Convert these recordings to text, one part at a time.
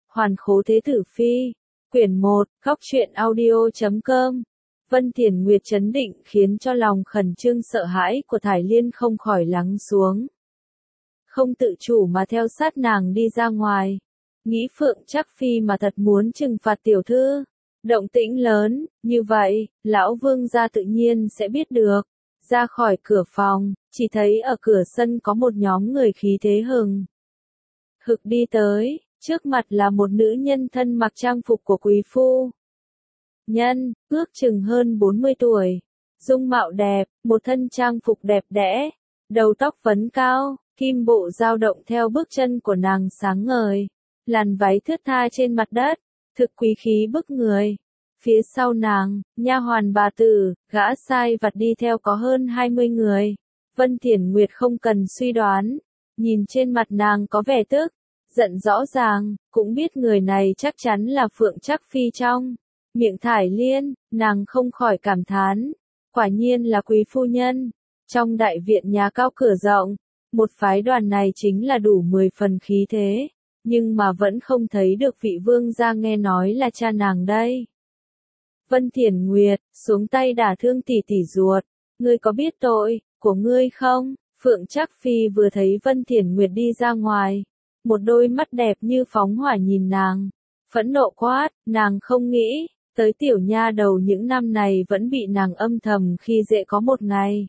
Hoàn Khố Thế Tử Phi, quyển 1, Góc truyện audio.com. Vân Thiển Nguyệt chấn định khiến cho lòng khẩn trương sợ hãi của Thải Liên không khỏi lắng xuống. Không tự chủ mà theo sát nàng đi ra ngoài. Nghĩ Phượng Trác Phi mà thật muốn trừng phạt tiểu thư. Động tĩnh lớn, như vậy, lão vương gia tự nhiên sẽ biết được. Ra khỏi cửa phòng, chỉ thấy ở cửa sân có một nhóm người khí thế hừng hực đi tới, trước mặt là một nữ nhân thân mặc trang phục của quý phu nhân, ước chừng hơn 40 tuổi, dung mạo đẹp, một thân trang phục đẹp đẽ, đầu tóc vấn cao, kim bộ dao động theo bước chân của nàng sáng ngời, làn váy thướt tha trên mặt đất, thực quý khí bức người. Phía sau nàng, nha hoàn bà tử, gã sai vặt đi theo có hơn 20 người. Vân Thiển Nguyệt không cần suy đoán, nhìn trên mặt nàng có vẻ tức, giận rõ ràng, cũng biết người này chắc chắn là Phượng Trác Phi trong miệng Thải Liên, nàng không khỏi cảm thán, quả nhiên là quý phu nhân. Trong đại viện nhà cao cửa rộng, một phái đoàn này chính là đủ 10 phần khí thế, nhưng mà vẫn không thấy được vị vương gia nghe nói là cha nàng đây. Vân Thiển Nguyệt, xuống tay đả thương tỷ tỷ ruột, ngươi có biết tội của ngươi không? Phượng Trác Phi vừa thấy Vân Thiển Nguyệt đi ra ngoài, một đôi mắt đẹp như phóng hỏa nhìn nàng, phẫn nộ quát, nàng không nghĩ, tới tiểu nha đầu những năm này vẫn bị nàng âm thầm khi dễ có một ngày.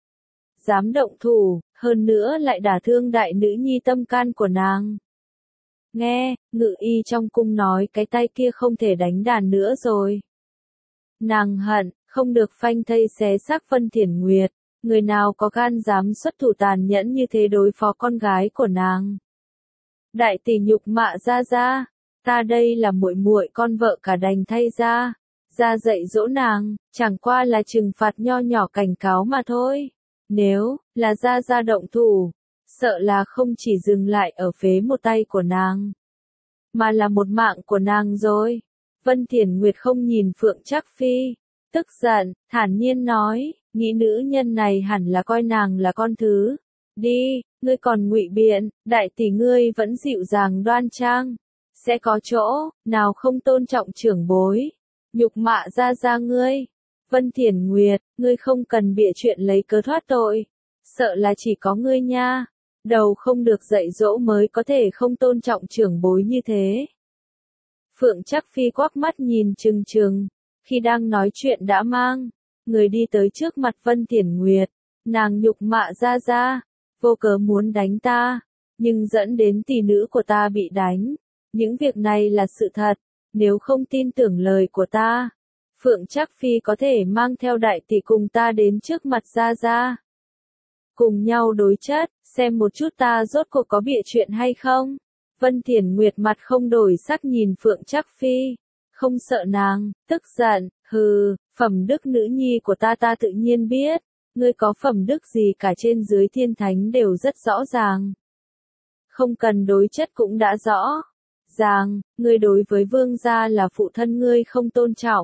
Dám động thủ, hơn nữa lại đả thương đại nữ nhi tâm can của nàng. Nghe, ngự y trong cung nói cái tay kia không thể đánh đàn nữa rồi. Nàng hận, không được phanh thây xé xác Vân Thiển Nguyệt, người nào có gan dám xuất thủ tàn nhẫn như thế đối phó con gái của nàng. Đại tỷ nhục mạ ra, ta đây là muội muội con vợ cả đành thay ra dạy dỗ nàng, chẳng qua là trừng phạt nho nhỏ cảnh cáo mà thôi. Nếu là ra động thủ, sợ là không chỉ dừng lại ở phế một tay của nàng, mà là một mạng của nàng rồi. Vân Thiển Nguyệt không nhìn Phượng Trác Phi, tức giận, thản nhiên nói, nghĩ nữ nhân này hẳn là coi nàng là con thứ. Đi, ngươi còn ngụy biện, đại tỷ ngươi vẫn dịu dàng đoan trang, sẽ có chỗ nào không tôn trọng trưởng bối, nhục mạ ra ngươi. Vân Thiển Nguyệt, ngươi không cần bịa chuyện lấy cớ thoát tội, sợ là chỉ có ngươi nha, đầu không được dạy dỗ mới có thể không tôn trọng trưởng bối như thế. Phượng Trác Phi quắc mắt nhìn trừng trừng, khi đang nói chuyện đã mang người đi tới trước mặt Vân Thiển Nguyệt, nàng nhục mạ ra, vô cớ muốn đánh ta, nhưng dẫn đến tỷ nữ của ta bị đánh. Những việc này là sự thật, nếu không tin tưởng lời của ta, Phượng Trác Phi có thể mang theo đại tỷ cùng ta đến trước mặt ra. Cùng nhau đối chất, xem một chút ta rốt cuộc có bịa chuyện hay không. Vân Thiển Nguyệt mặt không đổi sắc nhìn Phượng Trác Phi, không sợ nàng, tức giận, hừ, phẩm đức nữ nhi của ta tự nhiên biết, ngươi có phẩm đức gì cả trên dưới thiên thánh đều rất rõ ràng. Không cần đối chất cũng đã rõ ràng, ngươi đối với vương gia là phụ thân ngươi không tôn trọng.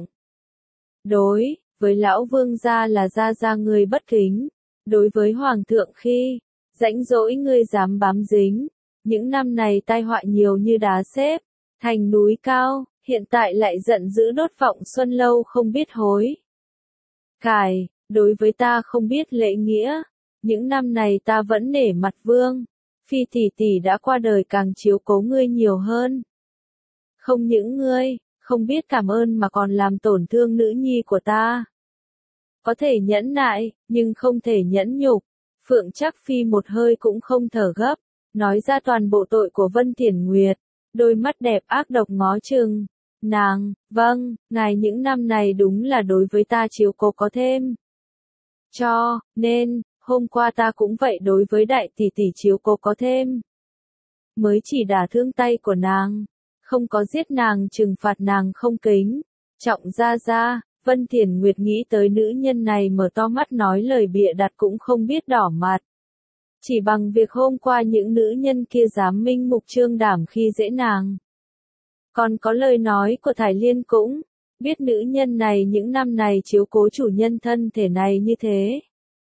Đối với lão vương gia là gia ngươi bất kính, đối với hoàng thượng khi rãnh rỗi ngươi dám bám dính. Những năm này tai họa nhiều như đá xếp thành núi cao, hiện tại lại giận dữ đốt vọng xuân lâu không biết hối cải, đối với ta không biết lễ nghĩa. Những năm này ta vẫn nể mặt vương phi tỷ tỷ đã qua đời càng chiếu cố ngươi nhiều hơn. Không những ngươi không biết cảm ơn mà còn làm tổn thương nữ nhi của ta. Có thể nhẫn nại, nhưng không thể nhẫn nhục. Phượng Trác Phi một hơi cũng không thở gấp, nói ra toàn bộ tội của Vân Thiển Nguyệt, đôi mắt đẹp ác độc ngó chừng nàng. Vâng, ngài những năm này đúng là đối với ta chiếu cố có thêm. Cho nên, hôm qua ta cũng vậy đối với đại tỷ tỷ chiếu cố có thêm. Mới chỉ đả thương tay của nàng, không có giết nàng trừng phạt nàng không kính. Trọng ra, Vân Thiển Nguyệt nghĩ tới nữ nhân này mở to mắt nói lời bịa đặt cũng không biết đỏ mặt. Chỉ bằng việc hôm qua những nữ nhân kia dám minh mục trương đảm khi dễ nàng. Còn có lời nói của Thải Liên cũng biết nữ nhân này những năm này chiếu cố chủ nhân thân thể này như thế.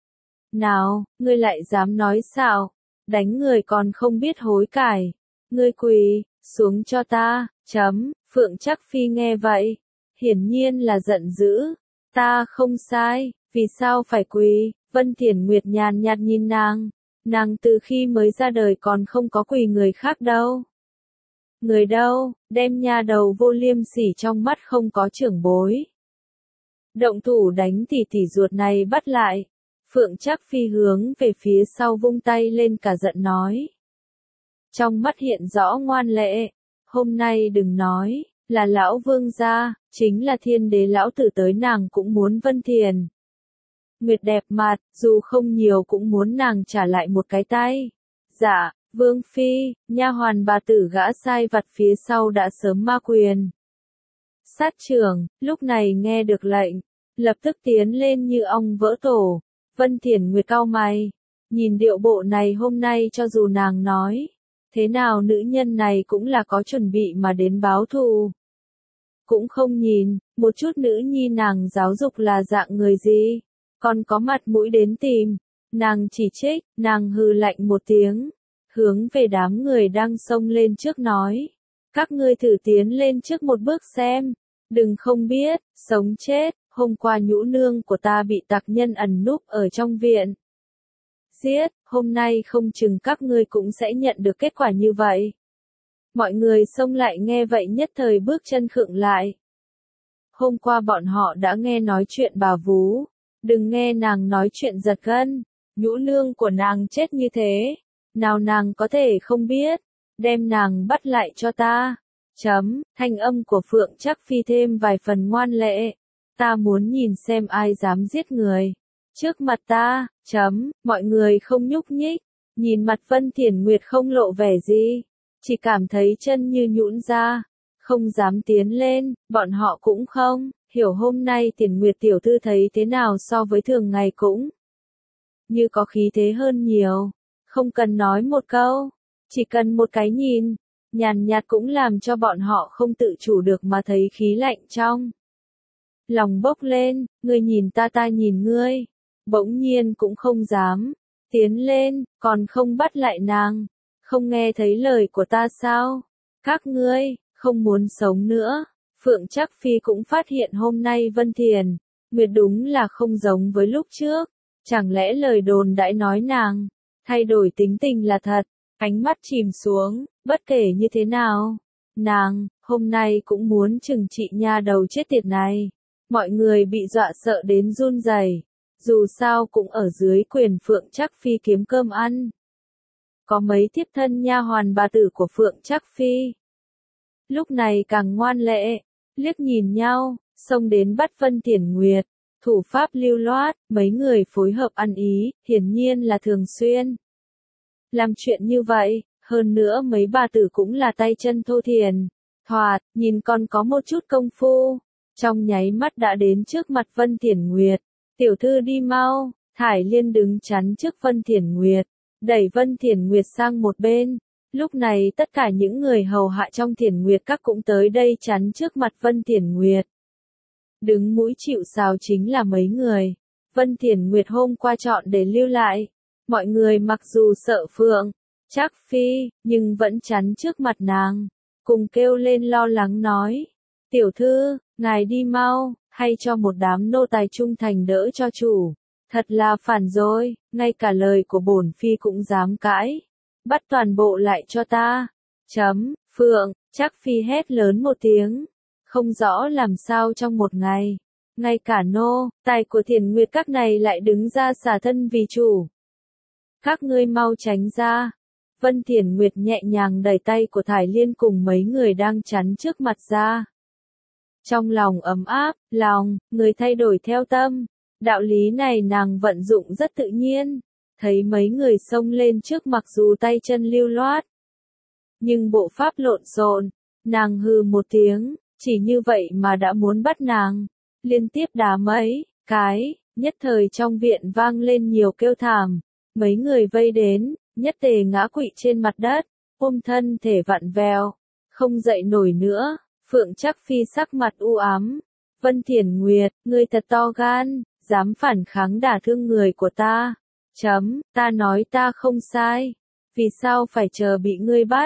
Nào, ngươi lại dám nói xạo, đánh người còn không biết hối cải. Ngươi quỳ xuống cho ta, Phượng Trác Phi nghe vậy, hiển nhiên là giận dữ, ta không sai, vì sao phải quỳ, Vân Thiển Nguyệt nhàn nhạt nhìn nàng từ khi mới ra đời còn không có quỳ người khác đâu. Người đâu, đem nha đầu vô liêm sỉ trong mắt không có trưởng bối. Động thủ đánh tỷ tỷ ruột này bắt lại. Phượng Trác Phi hướng về phía sau vung tay lên cả giận nói. Trong mắt hiện rõ ngoan lệ, hôm nay đừng nói, là lão vương gia, chính là thiên đế lão tử tới nàng cũng muốn Vân Thiền Nguyệt đẹp mặt, dù không nhiều cũng muốn nàng trả lại một cái tay. Dạ, Vương Phi, nha hoàn bà tử gã sai vặt phía sau đã sớm ma quyền. Sát trưởng, lúc này nghe được lệnh, lập tức tiến lên như ong vỡ tổ. Vân Thiển Nguyệt cau mày, nhìn điệu bộ này hôm nay cho dù nàng nói, thế nào nữ nhân này cũng là có chuẩn bị mà đến báo thù. Cũng không nhìn, một chút nữ nhi nàng giáo dục là dạng người gì, còn có mặt mũi đến tìm, nàng chỉ trích, nàng hừ lạnh một tiếng, hướng về đám người đang xông lên trước nói, các ngươi thử tiến lên trước một bước xem, đừng không biết, sống chết, hôm qua nhũ nương của ta bị tặc nhân ẩn núp ở trong viện. Giết, hôm nay không chừng các ngươi cũng sẽ nhận được kết quả như vậy. Mọi người xông lại nghe vậy nhất thời bước chân khựng lại. Hôm qua bọn họ đã nghe nói chuyện bà Vú, đừng nghe nàng nói chuyện giật gân, nhũ nương của nàng chết như thế, nào nàng có thể không biết, đem nàng bắt lại cho ta. Thanh âm của Phượng Trác Phi thêm vài phần ngoan lệ, ta muốn nhìn xem ai dám giết người. Trước mặt ta, mọi người không nhúc nhích, nhìn mặt Vân Thiển Nguyệt không lộ vẻ gì, chỉ cảm thấy chân như nhũn ra, không dám tiến lên, bọn họ cũng không, hiểu hôm nay Thiển Nguyệt tiểu thư thấy thế nào so với thường ngày cũng như có khí thế hơn nhiều, không cần nói một câu, chỉ cần một cái nhìn, nhàn nhạt cũng làm cho bọn họ không tự chủ được mà thấy khí lạnh trong lòng bốc lên, ngươi nhìn ta nhìn ngươi, bỗng nhiên cũng không dám tiến lên, còn không bắt lại nàng, không nghe thấy lời của ta sao? Các ngươi không muốn sống nữa. Phượng Trác Phi cũng phát hiện hôm nay Vân Thiền Nguyệt đúng là không giống với lúc trước, chẳng lẽ lời đồn đãi nói nàng thay đổi tính tình là thật? Ánh mắt chìm xuống, bất kể như thế nào, nàng hôm nay cũng muốn trừng trị nha đầu chết tiệt này. Mọi người bị dọa sợ đến run rẩy, dù sao cũng ở dưới quyền Phượng Trác Phi kiếm cơm ăn. Có mấy thiếp thân nha hoàn bà tử của Phượng Trác Phi lúc này càng ngoan lệ, liếc nhìn nhau, xông đến bắt Vân Thiển Nguyệt, thủ pháp lưu loát, mấy người phối hợp ăn ý, hiển nhiên là thường xuyên làm chuyện như vậy, hơn nữa mấy bà tử cũng là tay chân thô thiển, thoạt nhìn còn có một chút công phu, trong nháy mắt đã đến trước mặt Vân Thiển Nguyệt. Tiểu thư đi mau, Thải Liên đứng chắn trước Vân Thiển Nguyệt, đẩy Vân Thiển Nguyệt sang một bên. Lúc này tất cả những người hầu hạ trong Thiển Nguyệt các cũng tới đây chắn trước mặt Vân Thiển Nguyệt. Đứng mũi chịu sào chính là mấy người. Vân Thiển Nguyệt hôm qua chọn để lưu lại. Mọi người mặc dù sợ Phượng Trác Phi, nhưng vẫn chắn trước mặt nàng, cùng kêu lên lo lắng nói. Tiểu thư, ngài đi mau, hay cho một đám nô tài trung thành đỡ cho chủ. Thật là phản rồi, ngay cả lời của bổn phi cũng dám cãi. Bắt toàn bộ lại cho ta. Phượng Trác Phi hét lớn một tiếng. Không rõ làm sao trong một ngày, ngay cả nô tài của Thiển Nguyệt các này lại đứng ra xả thân vì chủ. Các ngươi mau tránh ra. Vân Thiển Nguyệt nhẹ nhàng đẩy tay của Thải Liên cùng mấy người đang chắn trước mặt ra. Trong lòng ấm áp, người thay đổi theo tâm. Đạo lý này nàng vận dụng rất tự nhiên. Thấy mấy người xông lên trước mặc dù tay chân lưu loát, nhưng bộ pháp lộn xộn, nàng hừ một tiếng, chỉ như vậy mà đã muốn bắt nàng. Liên tiếp đá mấy cái, nhất thời trong viện vang lên nhiều kêu thảm. Mấy người vây đến, nhất tề ngã quỵ trên mặt đất, ôm thân thể vặn vẹo, không dậy nổi nữa. Phượng Trác Phi sắc mặt u ám. Vân Thiển Nguyệt, ngươi thật to gan, dám phản kháng đả thương người của ta. Ta nói ta không sai. Vì sao phải chờ bị ngươi bắt?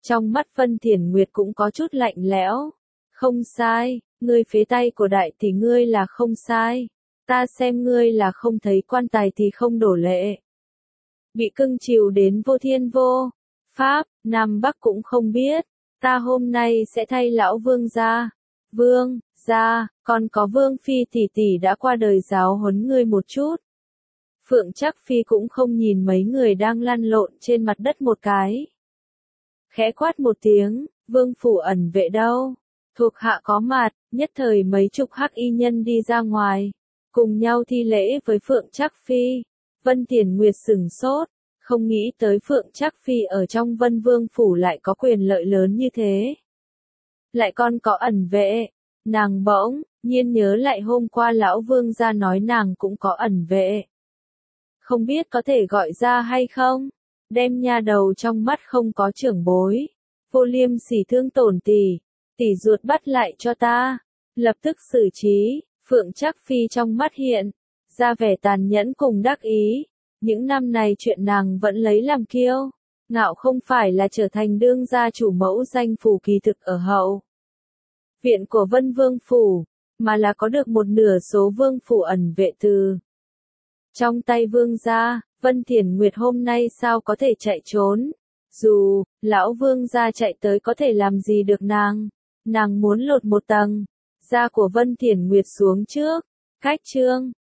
Trong mắt Vân Thiển Nguyệt cũng có chút lạnh lẽo. Không sai, ngươi phế tay của đại tỷ ngươi là không sai. Ta xem ngươi là không thấy quan tài thì không đổ lệ. Bị cưng chiều đến vô thiên vô pháp, Nam Bắc cũng không biết. Ta hôm nay sẽ thay lão Vương gia. Vương gia, còn có Vương Phi tỷ tỷ đã qua đời giáo huấn ngươi một chút. Phượng Trác Phi cũng không nhìn mấy người đang lăn lộn trên mặt đất một cái. Khẽ quát một tiếng, Vương phủ ẩn vệ đâu? Thuộc hạ có mặt, nhất thời mấy chục hắc y nhân đi ra ngoài, cùng nhau thi lễ với Phượng Trác Phi. Vân Thiển Nguyệt sửng sốt, không nghĩ tới Phượng Trác Phi ở trong Vân Vương phủ lại có quyền lợi lớn như thế. Lại còn có ẩn vệ, nàng bỗng nhiên nhớ lại hôm qua lão Vương gia nói nàng cũng có ẩn vệ. Không biết có thể gọi ra hay không? Đem nha đầu trong mắt không có trưởng bối. Vô Liêm Sỉ thương tổn tỷ ruột bắt lại cho ta. Lập tức xử trí. Phượng Trác Phi trong mắt hiện ra vẻ tàn nhẫn cùng đắc ý. Những năm này chuyện nàng vẫn lấy làm kiêu ngạo không phải là trở thành đương gia chủ mẫu danh phủ kỳ thực ở hậu viện của Vân Vương phủ, mà là có được một nửa số vương phủ ẩn vệ từ trong tay vương gia. Vân Thiển Nguyệt hôm nay sao có thể chạy trốn? Dù lão Vương gia chạy tới có thể làm gì được nàng muốn lột một tầng da của Vân Thiển Nguyệt xuống trước. Cách chương